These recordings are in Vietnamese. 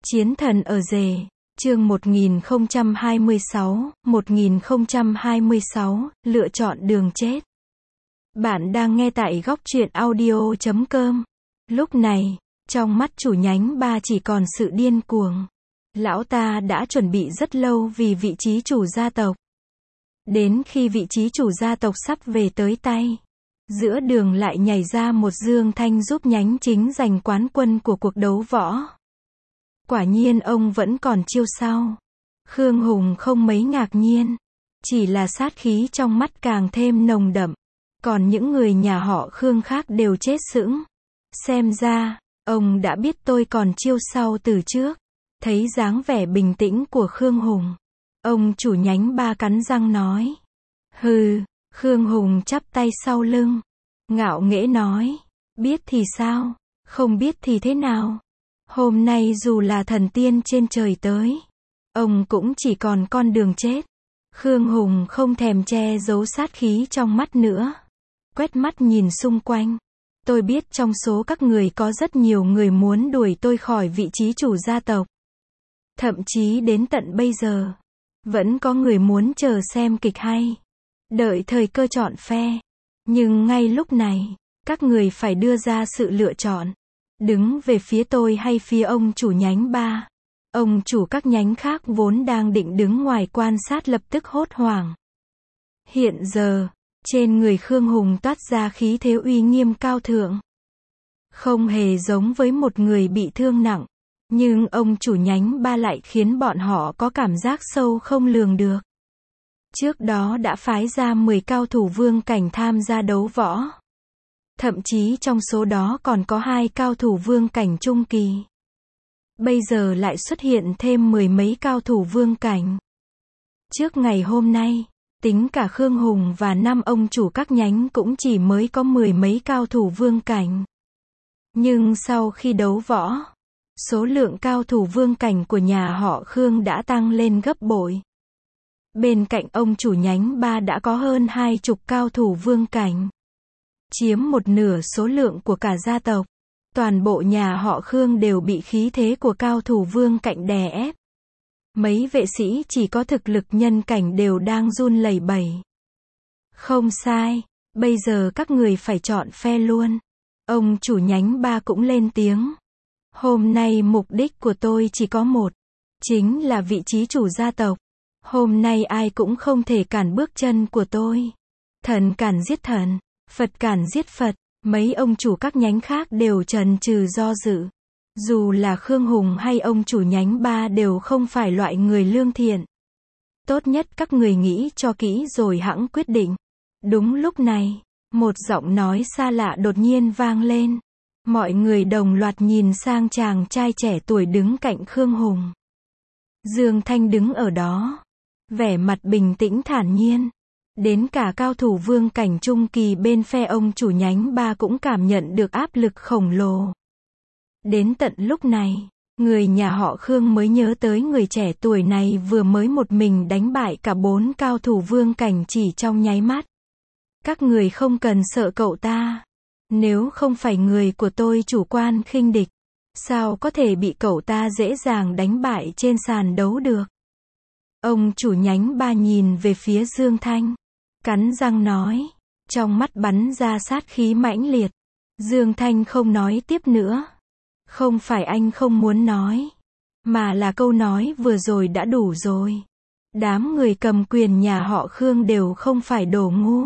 Chiến thần ở rể, chương 1026, lựa chọn đường chết. Bạn đang nghe tại góc truyện audio.com. Lúc này, trong mắt chủ nhánh ba chỉ còn sự điên cuồng. Lão ta đã chuẩn bị rất lâu vì vị trí chủ gia tộc. Đến khi vị trí chủ gia tộc sắp về tới tay, giữa đường lại nhảy ra một Dương Thanh giúp nhánh chính giành quán quân của cuộc đấu võ. Quả nhiên ông vẫn còn chiêu sau. Khương Hùng không mấy ngạc nhiên, chỉ là sát khí trong mắt càng thêm nồng đậm. Còn những người nhà họ Khương khác đều chết sững. Xem ra, ông đã biết tôi còn chiêu sau từ trước. Thấy dáng vẻ bình tĩnh của Khương Hùng, ông chủ nhánh ba cắn răng nói. Hừ, Khương Hùng chắp tay sau lưng, ngạo nghễ nói, biết thì sao, không biết thì thế nào. Hôm nay dù là thần tiên trên trời tới, ông cũng chỉ còn con đường chết. Khương Hùng không thèm che giấu sát khí trong mắt nữa. Quét mắt nhìn xung quanh. Tôi biết trong số các người có rất nhiều người muốn đuổi tôi khỏi vị trí chủ gia tộc. Thậm chí đến tận bây giờ, vẫn có người muốn chờ xem kịch hay, đợi thời cơ chọn phe. Nhưng ngay lúc này, các người phải đưa ra sự lựa chọn. Đứng về phía tôi hay phía ông chủ nhánh ba. Ông chủ các nhánh khác vốn đang định đứng ngoài quan sát lập tức hốt hoảng. Hiện giờ, trên người Khương Hùng toát ra khí thế uy nghiêm cao thượng. Không hề giống với một người bị thương nặng. Nhưng ông chủ nhánh ba lại khiến bọn họ có cảm giác sâu không lường được. Trước đó đã phái ra 10 cao thủ vương cảnh tham gia đấu võ. Thậm chí trong số đó còn có 2 cao thủ vương cảnh trung kỳ. Bây giờ lại xuất hiện thêm 10 mấy cao thủ vương cảnh. Trước ngày hôm nay, tính cả Khương Hùng và 5 ông chủ các nhánh cũng chỉ mới có 10 mấy cao thủ vương cảnh. Nhưng sau khi đấu võ, số lượng cao thủ vương cảnh của nhà họ Khương đã tăng lên gấp bội. Bên cạnh ông chủ nhánh ba đã có hơn 20 cao thủ vương cảnh. Chiếm một nửa số lượng của cả gia tộc. Toàn bộ nhà họ Khương đều bị khí thế của cao thủ vương cảnh đè ép. Mấy vệ sĩ chỉ có thực lực nhân cảnh đều đang run lẩy bẩy. Không sai, bây giờ các người phải chọn phe luôn. Ông chủ nhánh ba cũng lên tiếng. Hôm nay mục đích của tôi chỉ có một, chính là vị trí chủ gia tộc. Hôm nay ai cũng không thể cản bước chân của tôi. Thần cản giết thần, Phật cản giết Phật. Mấy ông chủ các nhánh khác đều chần chừ do dự. Dù là Khương Hùng hay ông chủ nhánh ba đều không phải loại người lương thiện. Tốt nhất các người nghĩ cho kỹ rồi hẵng quyết định. Đúng lúc này, một giọng nói xa lạ đột nhiên vang lên. Mọi người đồng loạt nhìn sang chàng trai trẻ tuổi đứng cạnh Khương Hùng. Dương Thanh đứng ở đó, vẻ mặt bình tĩnh thản nhiên. Đến cả cao thủ vương cảnh trung kỳ bên phe ông chủ nhánh ba cũng cảm nhận được áp lực khổng lồ. Đến tận lúc này, người nhà họ Khương mới nhớ tới người trẻ tuổi này vừa mới một mình đánh bại cả 4 cao thủ vương cảnh chỉ trong nháy mắt. Các người không cần sợ cậu ta. Nếu không phải người của tôi chủ quan khinh địch, sao có thể bị cậu ta dễ dàng đánh bại trên sàn đấu được? Ông chủ nhánh ba nhìn về phía Dương Thanh, cắn răng nói, trong mắt bắn ra sát khí mãnh liệt. Dương Thanh không nói tiếp nữa. Không phải anh không muốn nói, mà là câu nói vừa rồi đã đủ rồi. Đám người cầm quyền nhà họ Khương đều không phải đồ ngu.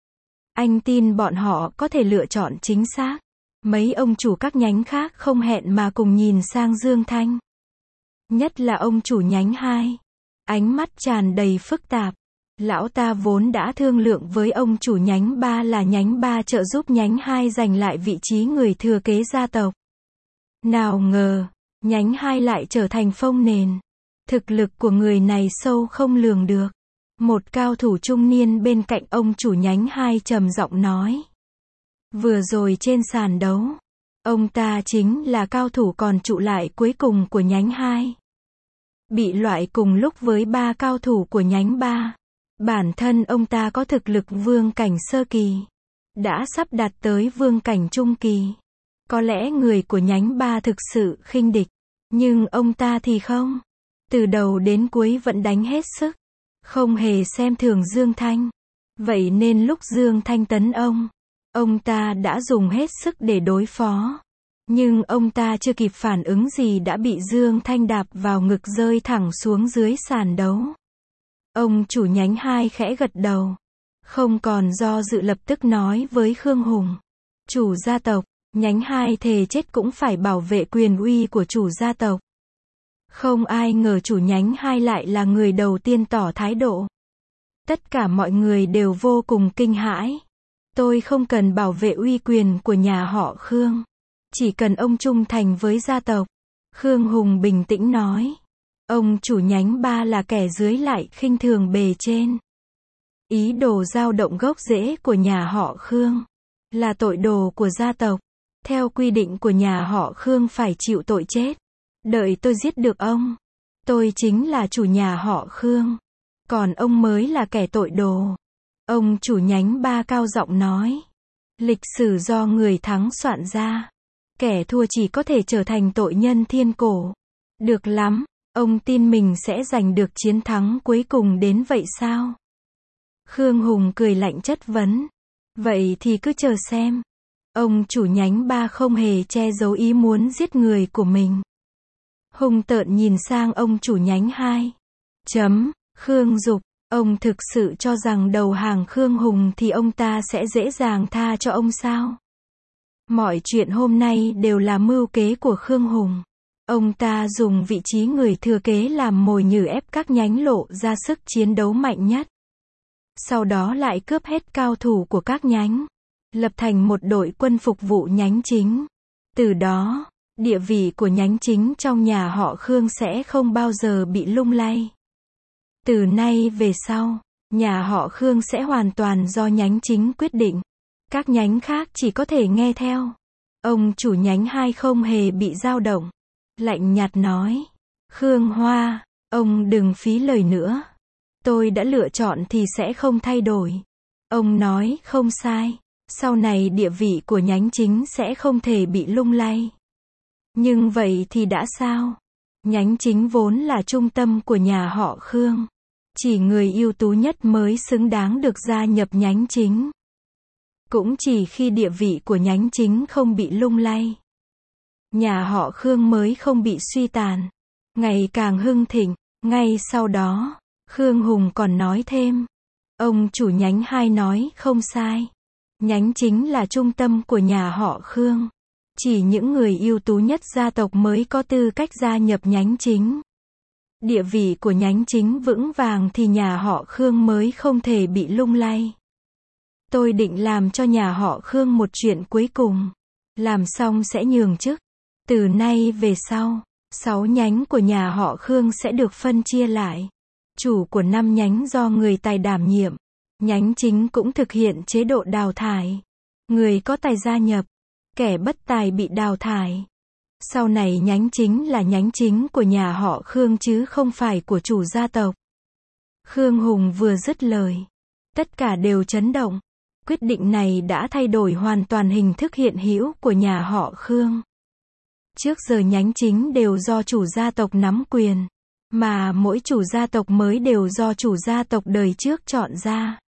Anh tin bọn họ có thể lựa chọn chính xác. Mấy ông chủ các nhánh khác không hẹn mà cùng nhìn sang Dương Thanh. Nhất là ông chủ nhánh 2. Ánh mắt tràn đầy phức tạp. Lão ta vốn đã thương lượng với ông chủ nhánh 3 là nhánh 3 trợ giúp nhánh 2 giành lại vị trí người thừa kế gia tộc. Nào ngờ, nhánh 2 lại trở thành phông nền. Thực lực của người này sâu không lường được. Một cao thủ trung niên bên cạnh ông chủ nhánh 2 trầm giọng nói. Vừa rồi trên sàn đấu, ông ta chính là cao thủ còn trụ lại cuối cùng của nhánh 2. Bị loại cùng lúc với 3 cao thủ của nhánh 3. Bản thân ông ta có thực lực vương cảnh sơ kỳ. Đã sắp đạt tới vương cảnh trung kỳ. Có lẽ người của nhánh 3 thực sự khinh địch. Nhưng ông ta thì không. Từ đầu đến cuối vẫn đánh hết sức. Không hề xem thường Dương Thanh. Vậy nên lúc Dương Thanh tấn ông ta đã dùng hết sức để đối phó. Nhưng ông ta chưa kịp phản ứng gì đã bị Dương Thanh đạp vào ngực rơi thẳng xuống dưới sàn đấu. Ông chủ nhánh 2 khẽ gật đầu. Không còn do dự lập tức nói với Khương Hùng. Chủ gia tộc, nhánh 2 thề chết cũng phải bảo vệ quyền uy của chủ gia tộc. Không ai ngờ chủ nhánh 2 lại là người đầu tiên tỏ thái độ. Tất cả mọi người đều vô cùng kinh hãi. Tôi không cần bảo vệ uy quyền của nhà họ Khương. Chỉ cần ông trung thành với gia tộc. Khương Hùng bình tĩnh nói. Ông chủ nhánh 3 là kẻ dưới lại khinh thường bề trên. Ý đồ dao động gốc rễ của nhà họ Khương. Là tội đồ của gia tộc. Theo quy định của nhà họ Khương phải chịu tội chết. Đợi tôi giết được ông. Tôi chính là chủ nhà họ Khương. Còn ông mới là kẻ tội đồ. Ông chủ nhánh 3 cao giọng nói. Lịch sử do người thắng soạn ra. Kẻ thua chỉ có thể trở thành tội nhân thiên cổ. Được lắm, ông tin mình sẽ giành được chiến thắng cuối cùng đến vậy sao? Khương Hùng cười lạnh chất vấn. Vậy thì cứ chờ xem. Ông chủ nhánh 3 không hề che giấu ý muốn giết người của mình. Hung tợn nhìn sang ông chủ nhánh 2. Khương Dục, ông thực sự cho rằng đầu hàng Khương Hùng thì ông ta sẽ dễ dàng tha cho ông sao? Mọi chuyện hôm nay đều là mưu kế của Khương Hùng. Ông ta dùng vị trí người thừa kế làm mồi nhử ép các nhánh lộ ra sức chiến đấu mạnh nhất. Sau đó lại cướp hết cao thủ của các nhánh. Lập thành một đội quân phục vụ nhánh chính. Từ đó, địa vị của nhánh chính trong nhà họ Khương sẽ không bao giờ bị lung lay. Từ nay về sau, nhà họ Khương sẽ hoàn toàn do nhánh chính quyết định. Các nhánh khác chỉ có thể nghe theo. Ông chủ nhánh 2 không hề bị dao động. Lạnh nhạt nói. Khương Hoa, ông đừng phí lời nữa. Tôi đã lựa chọn thì sẽ không thay đổi. Ông nói không sai. Sau này địa vị của nhánh chính sẽ không thể bị lung lay. Nhưng vậy thì đã sao? Nhánh chính vốn là trung tâm của nhà họ Khương. Chỉ người ưu tú nhất mới xứng đáng được gia nhập nhánh chính. Cũng chỉ khi địa vị của nhánh chính không bị lung lay, nhà họ Khương mới không bị suy tàn, ngày càng hưng thịnh. Ngay sau đó, Khương Hùng còn nói thêm. Ông chủ nhánh 2 nói không sai. Nhánh chính là trung tâm của nhà họ Khương. Chỉ những người ưu tú nhất gia tộc mới có tư cách gia nhập nhánh chính. Địa vị của nhánh chính vững vàng thì nhà họ Khương mới không thể bị lung lay. Tôi định làm cho nhà họ Khương một chuyện cuối cùng. Làm xong sẽ nhường chức. Từ nay về sau, 6 nhánh của nhà họ Khương sẽ được phân chia lại. Chủ của 5 nhánh do người tài đảm nhiệm. Nhánh chính cũng thực hiện chế độ đào thải. Người có tài gia nhập, kẻ bất tài bị đào thải. Sau này nhánh chính là nhánh chính của nhà họ Khương chứ không phải của chủ gia tộc. Khương Hùng vừa dứt lời, tất cả đều chấn động. Quyết định này đã thay đổi hoàn toàn hình thức hiện hữu của nhà họ Khương. Trước giờ nhánh chính đều do chủ gia tộc nắm quyền, mà mỗi chủ gia tộc mới đều do chủ gia tộc đời trước chọn ra.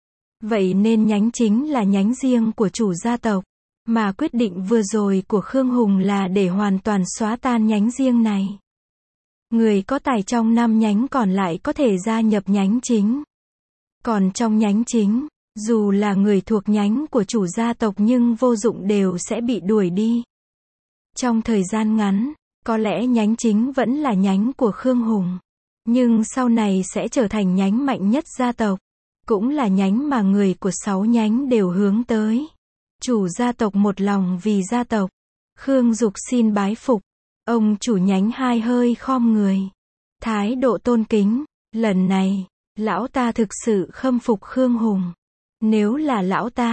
Vậy nên nhánh chính là nhánh riêng của chủ gia tộc, mà quyết định vừa rồi của Khương Hùng là để hoàn toàn xóa tan nhánh riêng này. Người có tài trong 5 nhánh còn lại có thể gia nhập nhánh chính. Còn trong nhánh chính, dù là người thuộc nhánh của chủ gia tộc nhưng vô dụng đều sẽ bị đuổi đi. Trong thời gian ngắn, có lẽ nhánh chính vẫn là nhánh của Khương Hùng, nhưng sau này sẽ trở thành nhánh mạnh nhất gia tộc, cũng là nhánh mà người của 6 nhánh đều hướng tới. Chủ gia tộc một lòng vì gia tộc. Khương Dục xin bái phục. Ông chủ nhánh 2 hơi khom người. Thái độ tôn kính. Lần này, lão ta thực sự khâm phục Khương Hùng. Nếu là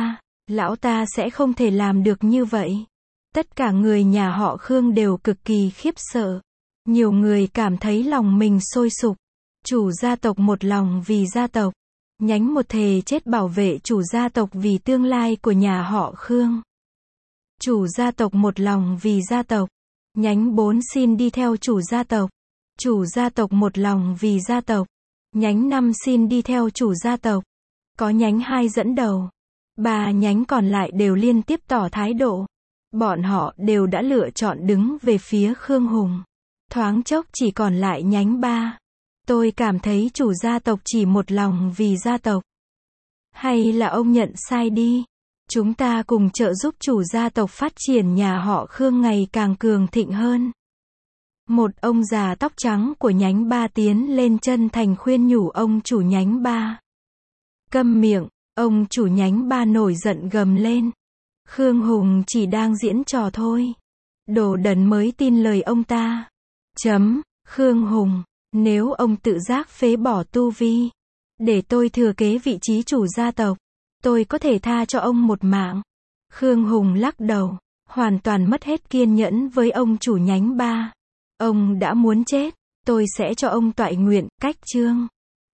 lão ta sẽ không thể làm được như vậy. Tất cả người nhà họ Khương đều cực kỳ khiếp sợ. Nhiều người cảm thấy lòng mình sôi sục. Chủ gia tộc một lòng vì gia tộc. Nhánh một thề chết bảo vệ chủ gia tộc vì tương lai của nhà họ Khương. Chủ gia tộc một lòng vì gia tộc. Nhánh 4 xin đi theo chủ gia tộc. Chủ gia tộc một lòng vì gia tộc. Nhánh 5 xin đi theo chủ gia tộc. Có nhánh 2 dẫn đầu. 3 nhánh còn lại đều liên tiếp tỏ thái độ. Bọn họ đều đã lựa chọn đứng về phía Khương Hùng. Thoáng chốc chỉ còn lại nhánh 3. Tôi cảm thấy chủ gia tộc chỉ một lòng vì gia tộc. Hay là ông nhận sai đi? Chúng ta cùng trợ giúp chủ gia tộc phát triển nhà họ Khương ngày càng cường thịnh hơn. Một ông già tóc trắng của nhánh 3 tiến lên chân thành khuyên nhủ ông chủ nhánh 3. Câm miệng, ông chủ nhánh 3 nổi giận gầm lên. Khương Hùng chỉ đang diễn trò thôi. Đồ đần mới tin lời ông ta. Khương Hùng, nếu ông tự giác phế bỏ tu vi, để tôi thừa kế vị trí chủ gia tộc, tôi có thể tha cho ông một mạng. Khương Hùng lắc đầu, hoàn toàn mất hết kiên nhẫn với ông chủ nhánh 3. Ông đã muốn chết, tôi sẽ cho ông toại nguyện, cách chương.